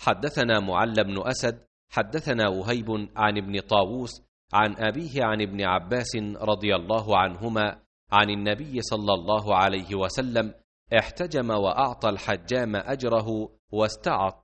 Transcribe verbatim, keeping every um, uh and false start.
حدثنا معل بن أسد حدثنا وهيب عن ابن طاووس عن أبيه عن ابن عباس رضي الله عنهما عن النبي صلى الله عليه وسلم: احتجم وأعطى الحجام أجره واستعط،